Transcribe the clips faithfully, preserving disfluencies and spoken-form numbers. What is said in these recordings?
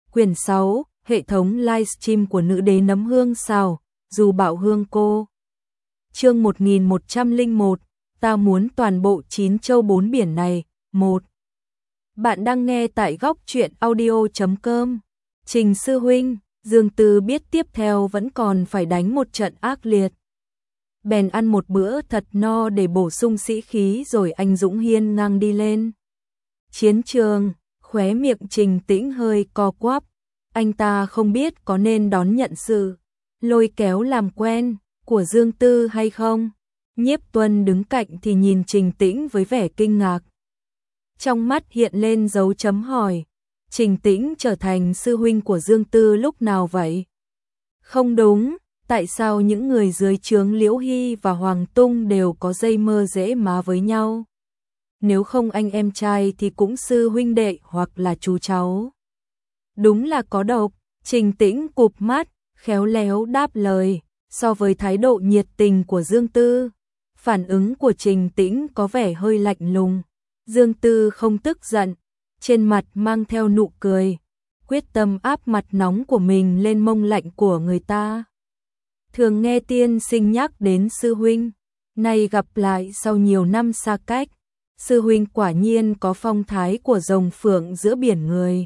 Quyển sáu, hệ thống livestream của nữ đế nấm hương sao, dù bạo hương cô. Chương một nghìn một trăm lẻ một, ta muốn toàn bộ chín châu bốn biển này. Một. Bạn đang nghe tại góc truyện audio chấm com. Trình sư huynh, Dương Tư biết tiếp theo vẫn còn phải đánh một trận ác liệt. Bèn ăn một bữa thật no để bổ sung sĩ khí rồi anh dũng hiên ngang đi lên chiến trường. Khóe miệng Trình Tĩnh hơi co quắp, anh ta không biết có nên đón nhận sự lôi kéo làm quen của Dương Tư hay không. Nhiếp Tuân đứng cạnh thì nhìn Trình Tĩnh với vẻ kinh ngạc, trong mắt hiện lên dấu chấm hỏi. Trình Tĩnh trở thành sư huynh của Dương Tư lúc nào vậy? Không đúng, tại sao những người dưới trướng Liễu Hy và Hoàng Tung đều có dây mơ dễ má với nhau? Nếu không anh em trai thì cũng sư huynh đệ hoặc là chú cháu. Đúng là có độc. Trình Tĩnh cụp mắt, khéo léo đáp lời. So với thái độ nhiệt tình của Dương Tư, phản ứng của Trình Tĩnh có vẻ hơi lạnh lùng. Dương Tư không tức giận, trên mặt mang theo nụ cười, quyết tâm áp mặt nóng của mình lên mông lạnh của người ta. Thường nghe tiên sinh nhắc đến sư huynh, nay gặp lại sau nhiều năm xa cách, sư huynh quả nhiên có phong thái của rồng phượng giữa biển người.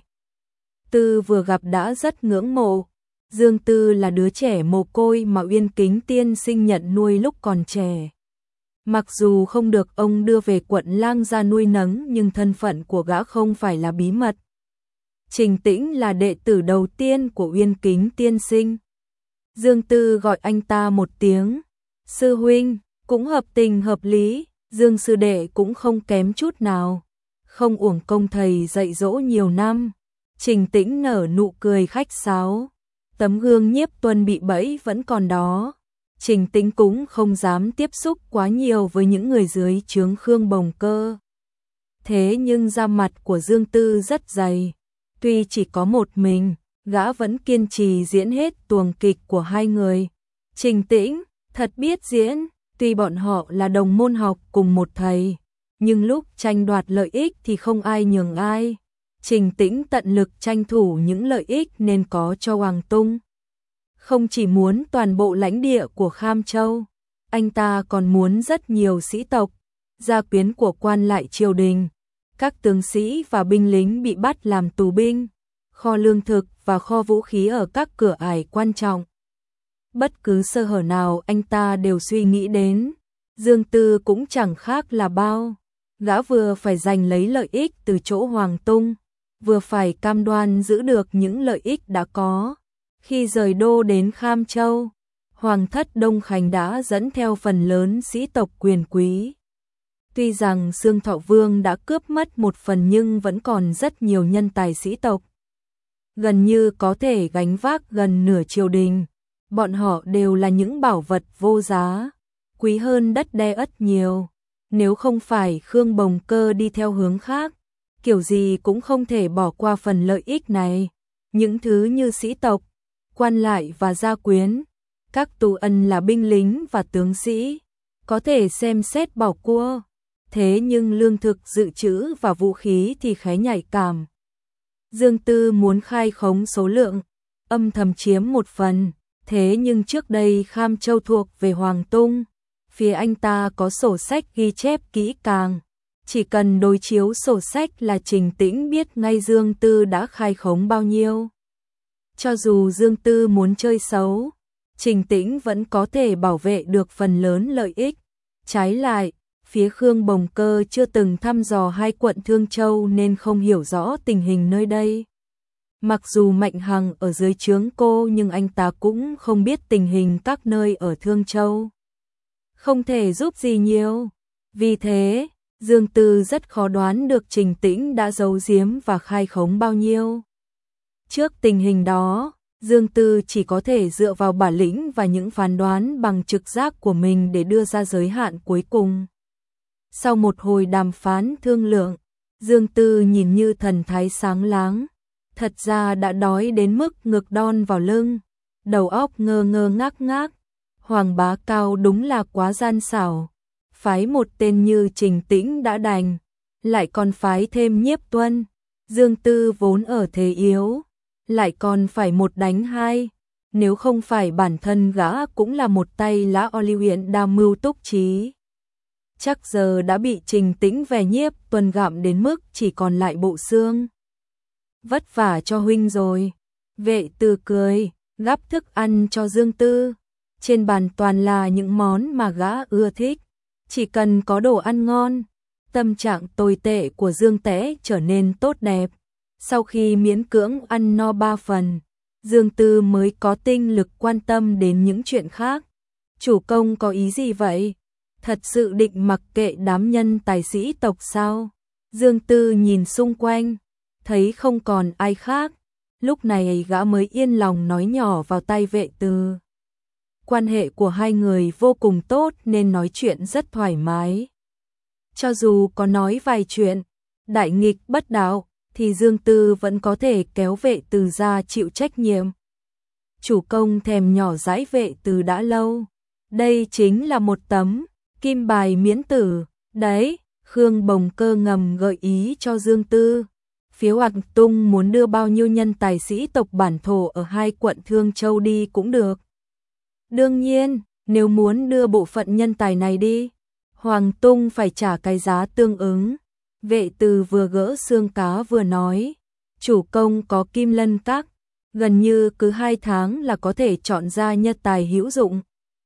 Tư vừa gặp đã rất ngưỡng mộ. Dương Tư là đứa trẻ mồ côi mà Uyên Kính tiên sinh nhận nuôi lúc còn trẻ. Mặc dù không được ông đưa về quận Lang gia nuôi nấng nhưng thân phận của gã không phải là bí mật. Trình Tĩnh là đệ tử đầu tiên của Uyên Kính tiên sinh. Dương Tư gọi anh ta một tiếng sư huynh, cũng hợp tình hợp lý. Dương sư đệ cũng không kém chút nào, không uổng công thầy dạy dỗ nhiều năm. Trình Tĩnh nở nụ cười khách sáo. Tấm gương Nhiếp Tuân bị bẫy vẫn còn đó. Trình Tĩnh cũng không dám tiếp xúc quá nhiều với những người dưới trướng Khương Bồng Cơ. Thế nhưng da mặt của Dương Tư rất dày. Tuy chỉ có một mình, gã vẫn kiên trì diễn hết tuồng kịch của hai người. Trình Tĩnh thật biết diễn. Tuy bọn họ là đồng môn học cùng một thầy, nhưng lúc tranh đoạt lợi ích thì không ai nhường ai. Trình Tĩnh tận lực tranh thủ những lợi ích nên có cho Hoàng Tung. Không chỉ muốn toàn bộ lãnh địa của Kham Châu, anh ta còn muốn rất nhiều sĩ tộc, gia quyến của quan lại triều đình, các tướng sĩ và binh lính bị bắt làm tù binh, kho lương thực và kho vũ khí ở các cửa ải quan trọng. Bất cứ sơ hở nào anh ta đều suy nghĩ đến. Dương Tư cũng chẳng khác là bao. Gã vừa phải giành lấy lợi ích từ chỗ Hoàng Tung, vừa phải cam đoan giữ được những lợi ích đã có. Khi rời đô đến Kham Châu, Hoàng thất Đông Khánh đã dẫn theo phần lớn sĩ tộc quyền quý. Tuy rằng Xương Thọ Vương đã cướp mất một phần nhưng vẫn còn rất nhiều nhân tài sĩ tộc, gần như có thể gánh vác gần nửa triều đình. Bọn họ đều là những bảo vật vô giá, quý hơn đất đai ất nhiều. Nếu không phải Khương Bồng Cơ đi theo hướng khác, kiểu gì cũng không thể bỏ qua phần lợi ích này. Những thứ như sĩ tộc, quan lại và gia quyến, các tù ân là binh lính và tướng sĩ, có thể xem xét bỏ qua. Thế nhưng lương thực dự trữ và vũ khí thì khá nhạy cảm. Dương Tư muốn khai khống số lượng, âm thầm chiếm một phần. Thế nhưng trước đây Kham Châu thuộc về Hoàng Tung, phía anh ta có sổ sách ghi chép kỹ càng. Chỉ cần đối chiếu sổ sách là Trình Tĩnh biết ngay Dương Tư đã khai khống bao nhiêu. Cho dù Dương Tư muốn chơi xấu, Trình Tĩnh vẫn có thể bảo vệ được phần lớn lợi ích. Trái lại, phía Khương Bồng Cơ chưa từng thăm dò hai quận Thương Châu nên không hiểu rõ tình hình nơi đây. Mặc dù Mạnh Hằng ở dưới trướng cô nhưng anh ta cũng không biết tình hình các nơi ở Thương Châu. Không thể giúp gì nhiều. Vì thế, Dương Tư rất khó đoán được Trình Tĩnh đã giấu giếm và khai khống bao nhiêu. Trước tình hình đó, Dương Tư chỉ có thể dựa vào bản lĩnh và những phán đoán bằng trực giác của mình để đưa ra giới hạn cuối cùng. Sau một hồi đàm phán thương lượng, Dương Tư nhìn như thần thái sáng láng. Thật ra đã đói đến mức ngực đon vào lưng, đầu óc ngơ ngơ ngác ngác. Hoàng Bá Cao đúng là quá gian xảo. Phái một tên như Trình Tĩnh đã đành, lại còn phái thêm Nhiếp Tuân. Dương Tư vốn ở thế yếu, lại còn phải một đánh hai. Nếu không phải bản thân gã cũng là một tay lá oli huyện đa mưu túc trí. Chắc giờ đã bị Trình Tĩnh về nhiếp tuần gặm đến mức chỉ còn lại bộ xương. Vất vả cho huynh rồi. Vệ Từ cười, gắp thức ăn cho Dương Tư. Trên bàn toàn là những món mà gã ưa thích. Chỉ cần có đồ ăn ngon, tâm trạng tồi tệ của Dương Tế trở nên tốt đẹp. Sau khi miễn cưỡng ăn no ba phần, Dương Tư mới có tinh lực quan tâm đến những chuyện khác. Chủ công có ý gì vậy? Thật sự định mặc kệ đám nhân tài sĩ tộc sao? Dương Tư nhìn xung quanh, thấy không còn ai khác. Lúc này gã mới yên lòng nói nhỏ vào tai Vệ Từ. Quan hệ của hai người vô cùng tốt nên nói chuyện rất thoải mái. Cho dù có nói vài chuyện đại nghịch bất đạo, thì Dương Tư vẫn có thể kéo Vệ Từ ra chịu trách nhiệm. Chủ công thèm nhỏ dãi Vệ Từ đã lâu. Đây chính là một tấm kim bài miễn tử. Đấy, Khương Bồng Cơ ngầm gợi ý cho Dương Tư. Phía Hoặc Tung muốn đưa bao nhiêu nhân tài sĩ tộc bản thổ ở hai quận Thương Châu đi cũng được. Đương nhiên, nếu muốn đưa bộ phận nhân tài này đi, Hoàng Tung phải trả cái giá tương ứng. Vệ Từ vừa gỡ xương cá vừa nói, chủ công có Kim Lân Các, gần như cứ hai tháng là có thể chọn ra nhân tài hữu dụng.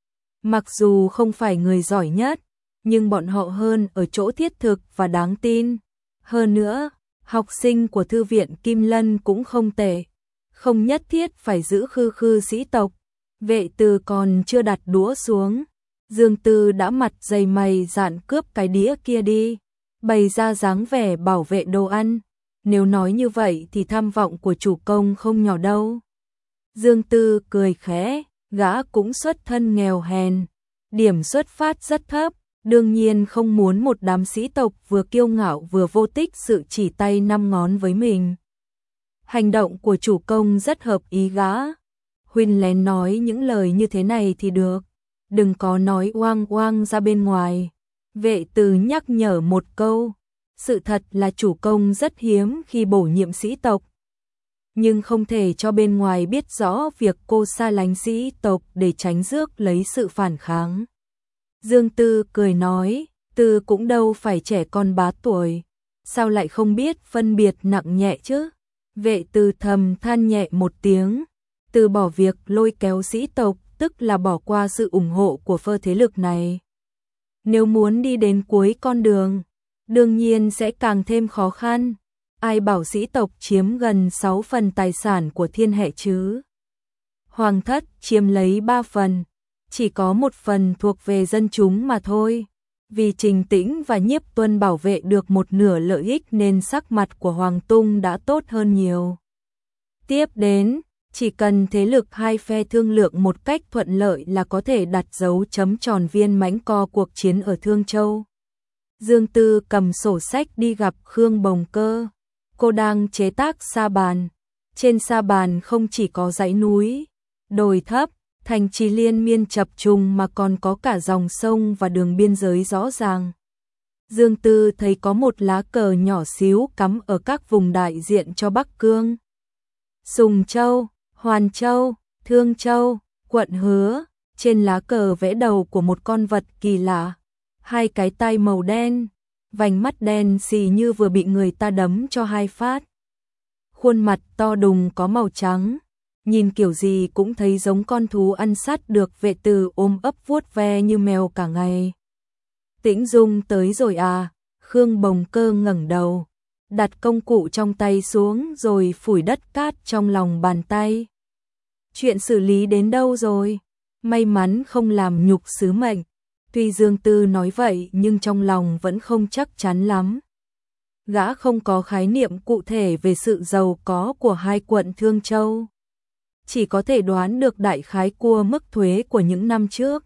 Mặc dù không phải người giỏi nhất, nhưng bọn họ hơn ở chỗ thiết thực và đáng tin. Hơn nữa, học sinh của thư viện Kim Lân cũng không tệ, không nhất thiết phải giữ khư khư sĩ tộc. Vệ Từ còn chưa đặt đũa xuống, Dương Tư đã mặt dày mày dạn cướp cái đĩa kia đi, bày ra dáng vẻ bảo vệ đồ ăn. Nếu nói như vậy thì tham vọng của chủ công không nhỏ đâu. Dương Tư cười khẽ, gã cũng xuất thân nghèo hèn, điểm xuất phát rất thấp, đương nhiên không muốn một đám sĩ tộc vừa kiêu ngạo vừa vô tích sự chỉ tay năm ngón với mình. Hành động của chủ công rất hợp ý gã. Huynh lén nói những lời như thế này thì được, đừng có nói oang oang ra bên ngoài. Vệ Từ nhắc nhở một câu, sự thật là chủ công rất hiếm khi bổ nhiệm sĩ tộc, nhưng không thể cho bên ngoài biết rõ việc cô xa lánh sĩ tộc để tránh rước lấy sự phản kháng. Dương Tư cười nói, Tư cũng đâu phải trẻ con bá tuổi, sao lại không biết phân biệt nặng nhẹ chứ? Vệ Từ thầm than nhẹ một tiếng, từ bỏ việc lôi kéo sĩ tộc, tức là bỏ qua sự ủng hộ của phe thế lực này. Nếu muốn đi đến cuối con đường, đương nhiên sẽ càng thêm khó khăn. Ai bảo sĩ tộc chiếm gần sáu phần tài sản của thiên hệ chứ? Hoàng thất chiếm lấy ba phần, chỉ có một phần thuộc về dân chúng mà thôi. Vì Trình Tĩnh và Nhiếp Tuân bảo vệ được một nửa lợi ích nên sắc mặt của Hoàng Tung đã tốt hơn nhiều. Tiếp đến, chỉ cần thế lực hai phe thương lượng một cách thuận lợi là có thể đặt dấu chấm tròn viên mãnh co cuộc chiến ở Thương Châu. Dương Tư cầm sổ sách đi gặp Khương Bồng Cơ. Cô đang chế tác sa bàn. Trên sa bàn không chỉ có dãy núi, đồi thấp, thành trì liên miên chập trùng mà còn có cả dòng sông và đường biên giới rõ ràng. Dương Tư thấy có một lá cờ nhỏ xíu cắm ở các vùng đại diện cho Bắc Cương, Sùng Châu, Hoàn Châu, Thương Châu, quận Hứa. Trên lá cờ vẽ đầu của một con vật kỳ lạ, hai cái tai màu đen, vành mắt đen xì như vừa bị người ta đấm cho hai phát. Khuôn mặt to đùng có màu trắng, nhìn kiểu gì cũng thấy giống con thú ăn sắt được Vệ Từ ôm ấp vuốt ve như mèo cả ngày. Tĩnh Dung tới rồi à? Khương Bồng Cơ ngẩng đầu, đặt công cụ trong tay xuống rồi phủi đất cát trong lòng bàn tay. Chuyện xử lý đến đâu rồi? May mắn không làm nhục sứ mệnh. Tuy Dương Tư nói vậy nhưng trong lòng vẫn không chắc chắn lắm. Gã không có khái niệm cụ thể về sự giàu có của hai quận Thương Châu, chỉ có thể đoán được đại khái cua mức thuế của những năm trước.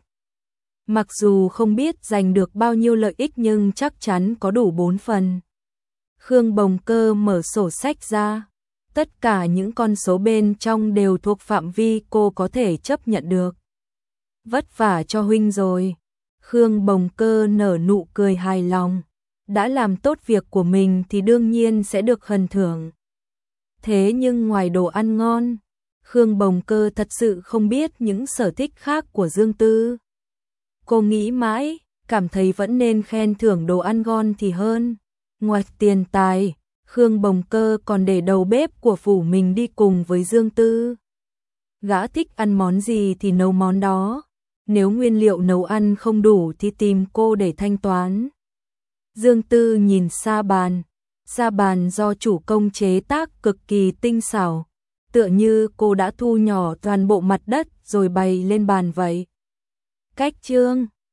Mặc dù không biết giành được bao nhiêu lợi ích nhưng chắc chắn có đủ bốn phần. Khương Bồng Cơ mở sổ sách ra, tất cả những con số bên trong đều thuộc phạm vi cô có thể chấp nhận được. Vất vả cho huynh rồi. Khương Bồng Cơ nở nụ cười hài lòng, đã làm tốt việc của mình thì đương nhiên sẽ được phần thưởng. Thế nhưng ngoài đồ ăn ngon, Khương Bồng Cơ thật sự không biết những sở thích khác của Dương Tư. Cô nghĩ mãi, cảm thấy vẫn nên khen thưởng đồ ăn ngon thì hơn. Ngoài tiền tài, Khương Bồng Cơ còn để đầu bếp của phủ mình đi cùng với Dương Tư. Gã thích ăn món gì thì nấu món đó, nếu nguyên liệu nấu ăn không đủ thì tìm cô để thanh toán. Dương Tư nhìn sa bàn, sa bàn do chủ công chế tác cực kỳ tinh xảo, tựa như cô đã thu nhỏ toàn bộ mặt đất rồi bày lên bàn vậy. Cách trương